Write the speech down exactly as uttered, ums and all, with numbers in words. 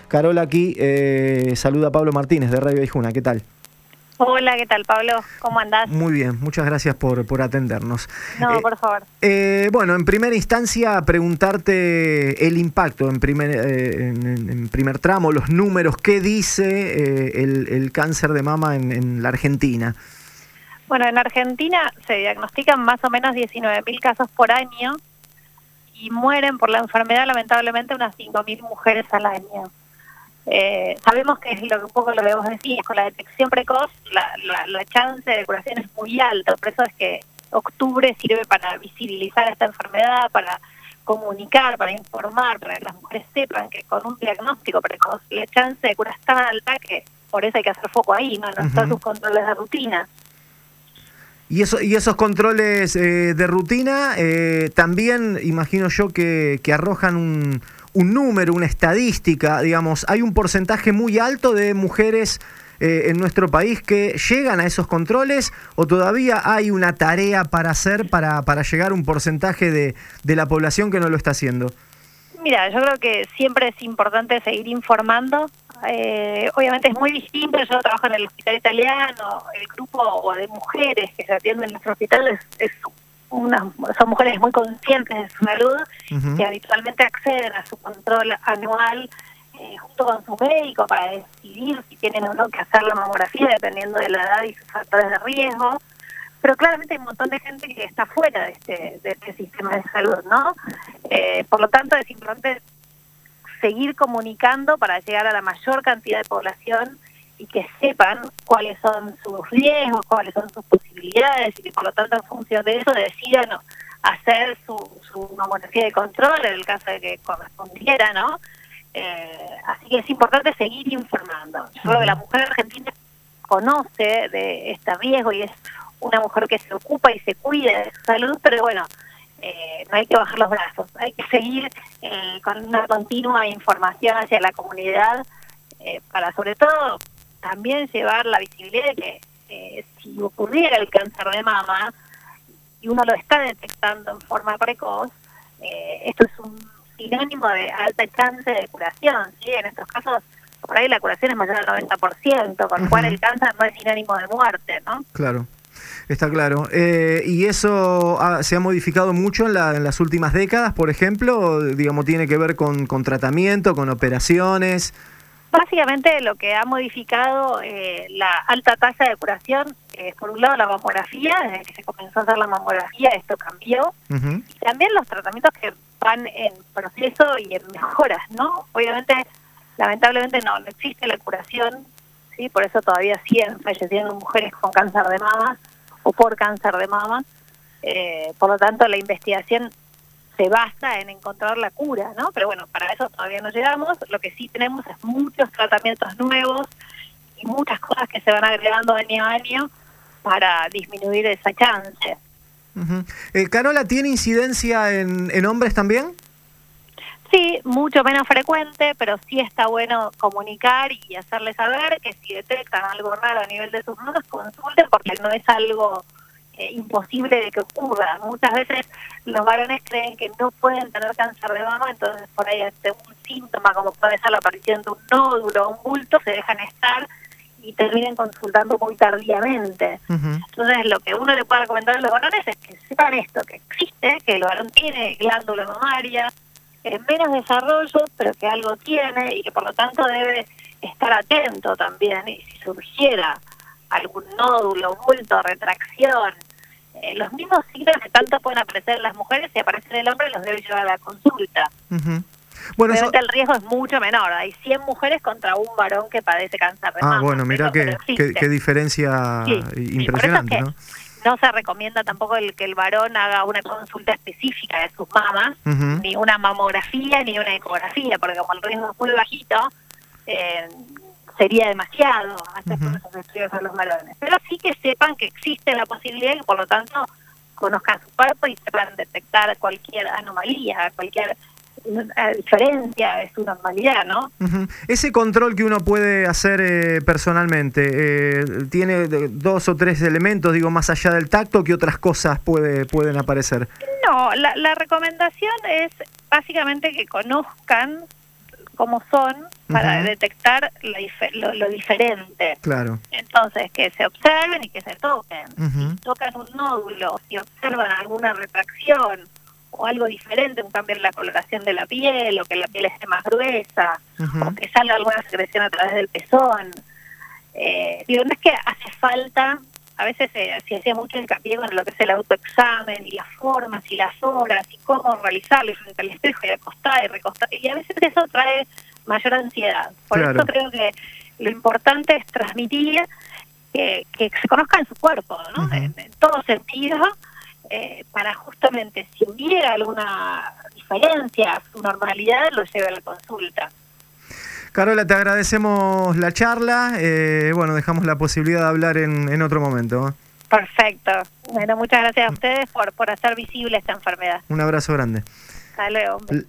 Carola, aquí eh, saluda a Pablo Martínez de Radio Aijuna. ¿Qué tal? Hola, ¿qué tal, Pablo? ¿Cómo andás? Muy bien, muchas gracias por, por atendernos. No, eh, por favor. Eh, bueno, en primera instancia, preguntarte el impacto en primer, eh, en, en primer tramo, los números, ¿qué dice eh, el, el cáncer de mama en, en la Argentina? Bueno, en Argentina se diagnostican más o menos diecinueve mil casos por año y mueren por la enfermedad lamentablemente unas cinco mil mujeres al año. Eh, sabemos que es lo que un poco lo que vos decís, con la detección precoz la, la, la chance de curación es muy alta, por eso es que octubre sirve para visibilizar esta enfermedad, para comunicar, para informar, para que las mujeres sepan que con un diagnóstico precoz la chance de cura es tan alta que por eso hay que hacer foco ahí, no, no uh-huh. Todos sus controles de rutina. Y, eso, y esos controles eh, de rutina eh, también imagino yo que, que arrojan un, un número, una estadística, digamos, hay un porcentaje muy alto de mujeres eh, en nuestro país que llegan a esos controles, o todavía hay una tarea para hacer para, para llegar a un porcentaje de, de la población que no lo está haciendo. Mira, yo creo que siempre es importante seguir informando. Eh, obviamente es muy distinto, yo trabajo en el hospital italiano, el grupo de mujeres que se atienden en nuestro hospital es, es una, son mujeres muy conscientes de su salud, uh-huh. que habitualmente acceden a su control anual eh, junto con su médico para decidir si tienen o no que hacer la mamografía dependiendo de la edad y sus factores de riesgo. Pero claramente hay un montón de gente que está fuera de este, de este sistema de salud, ¿no? Eh, por lo tanto, es importante seguir comunicando para llegar a la mayor cantidad de población y que sepan cuáles son sus riesgos, cuáles son sus posibilidades y que por lo tanto en función de eso decidan hacer su, su mamografía de control en el caso de que correspondiera, ¿no? Eh, así que es importante seguir informando. Yo creo que la mujer argentina conoce de este riesgo y es una mujer que se ocupa y se cuida de su salud, pero bueno, eh, no hay que bajar los brazos, hay que seguir eh, con una continua información hacia la comunidad eh, para sobre todo también llevar la visibilidad de que eh, si ocurriera el cáncer de mama y uno lo está detectando en forma precoz, eh, esto es un sinónimo de alta chance de curación, ¿sí? En estos casos por ahí la curación es mayor al noventa por ciento, con lo uh-huh. cual el cáncer no es sinónimo de muerte, ¿no? Claro. Está claro. Eh, ¿Y eso ha, se ha modificado mucho en, la, en las últimas décadas, por ejemplo? Digamos, ¿tiene que ver con, con tratamiento, con operaciones? Básicamente lo que ha modificado eh, la alta tasa de curación es, por un lado, la mamografía. Desde que se comenzó a hacer la mamografía, esto cambió. Uh-huh. Y también los tratamientos que van en proceso y en mejoras, ¿no? Obviamente, lamentablemente no, no existe la curación, ¿sí? Por eso todavía siguen falleciendo mujeres con cáncer de mama o por cáncer de mama. Eh, por lo tanto, la investigación se basa en encontrar la cura, ¿no? Pero bueno, para eso todavía no llegamos. Lo que sí tenemos es muchos tratamientos nuevos y muchas cosas que se van agregando año a año para disminuir esa chance. Uh-huh. Eh, Carola, ¿tiene incidencia en, en hombres también? Sí, mucho menos frecuente, pero sí está bueno comunicar y hacerles saber que si detectan algo raro a nivel de sus mamas, consulten porque no es algo eh, imposible de que ocurra. Muchas veces los varones creen que no pueden tener cáncer de mama, entonces por ahí ante un síntoma como puede ser la aparición de un nódulo o un bulto, se dejan estar y terminen consultando muy tardíamente. Uh-huh. Entonces lo que uno le puede recomendar a los varones es que sepan esto, que existe, que el varón tiene glándula mamaria, en menos desarrollo, pero que algo tiene y que por lo tanto debe estar atento también. Y si surgiera algún nódulo, bulto, retracción, eh, los mismos signos que tanto pueden aparecer en las mujeres, si aparece en el hombre, los debe llevar a la consulta. Uh-huh. Bueno, obviamente eso... el riesgo es mucho menor. Hay cien mujeres contra un varón que padece cáncer de mama. Ah, bueno, mirá qué, qué, qué diferencia sí, impresionante, sí, ¿no? No se recomienda tampoco el que el varón haga una consulta específica de sus mamas, uh-huh. ni una mamografía, ni una ecografía, porque como el riesgo es muy bajito, eh, sería demasiado hacer uh-huh. esos estudios a los varones. Pero sí que sepan que existe la posibilidad y que por lo tanto conozcan su cuerpo y sepan detectar cualquier anomalía, cualquier diferencia de su normalidad, ¿no? Uh-huh. Ese control que uno puede hacer eh, personalmente, eh, ¿tiene dos o tres elementos, digo, más allá del tacto? ¿Qué otras cosas puede, pueden aparecer? No, la, la recomendación es básicamente que conozcan cómo son para Ujú. detectar la dife- lo, lo diferente. Claro. Entonces, que se observen y que se toquen. Ujú. Si tocan un nódulo, si observan alguna retracción o algo diferente, un cambio en la coloración de la piel, o que la piel esté más gruesa, Ujú. o que salga alguna secreción a través del pezón. Eh, digo, no es que hace falta, a veces se, se hacía mucho hincapié con lo que es el autoexamen y las formas y las horas y cómo realizarlo y frente al espejo y acostar y recostar, y a veces eso trae mayor ansiedad. Por Claro. eso creo que lo importante es transmitir que, que se conozcan su cuerpo, ¿no? Ujú. en, en todo sentido, eh, para justamente, si hubiera alguna diferencia, su normalidad lo lleve a la consulta. Carola, te agradecemos la charla. Eh, bueno, dejamos la posibilidad de hablar en, en otro momento. Perfecto. Bueno, muchas gracias a ustedes por, por hacer visible esta enfermedad. Un abrazo grande. Hasta luego.